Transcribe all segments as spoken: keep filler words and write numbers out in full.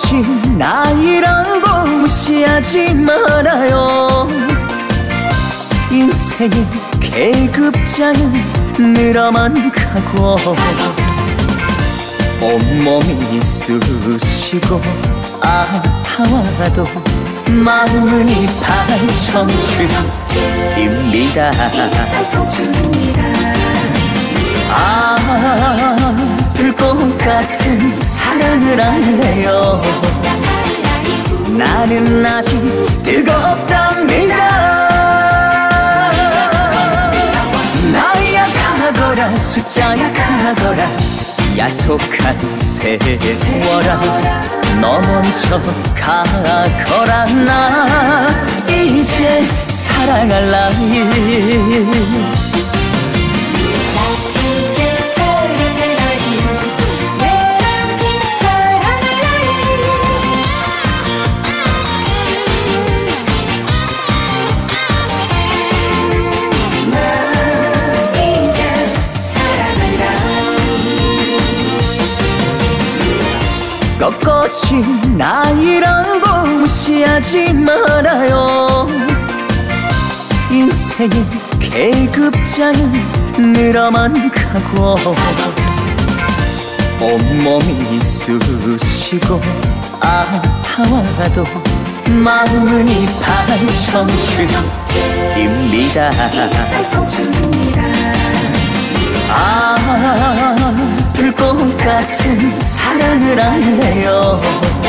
벚꽃이 나이라고 무시하지 말아요. 인생의 계급장은 늘어만 가고 온몸이 쑤시고 아파와도 마음은 이팔 청춘입니다. 아, 불꽃 같은 사랑을 할래요. 나는 아직 뜨겁답니다. 나이야 가거라 숫자야 가거라 야속한 세월아 너 먼저 가거라. 나 이제 사랑할 나이. 꺾어진 나이라고 무시하지 말아요. 인생의 계급장은 늘어만 가고 온몸이 쑤시고 아파와도 마음은 이팔 청춘입니다. 아, 불꽃 같은 사랑을 할래요.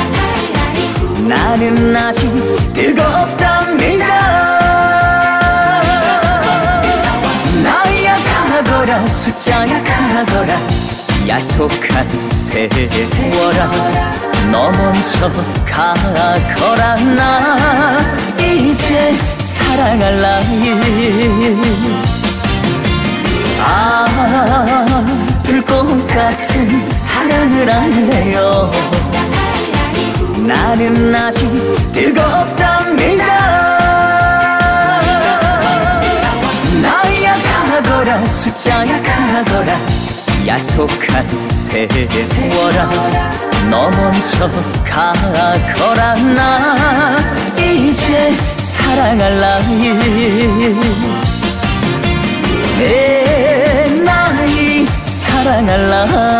나는 아직 뜨겁답니다. 나이야 가거라 숫자야 가거라 야속한 세월아 너 먼저 가거라. 나 이제 사랑할 나이. 아, 불꽃 같은 사랑을 할래요. 나는 아직 뜨겁답니다. 나이야 가거라 숫자야 가거라 야속한 세월아 너 먼저 가거라. 나 이제 사랑할 나이. 내 나이 사랑할 나이.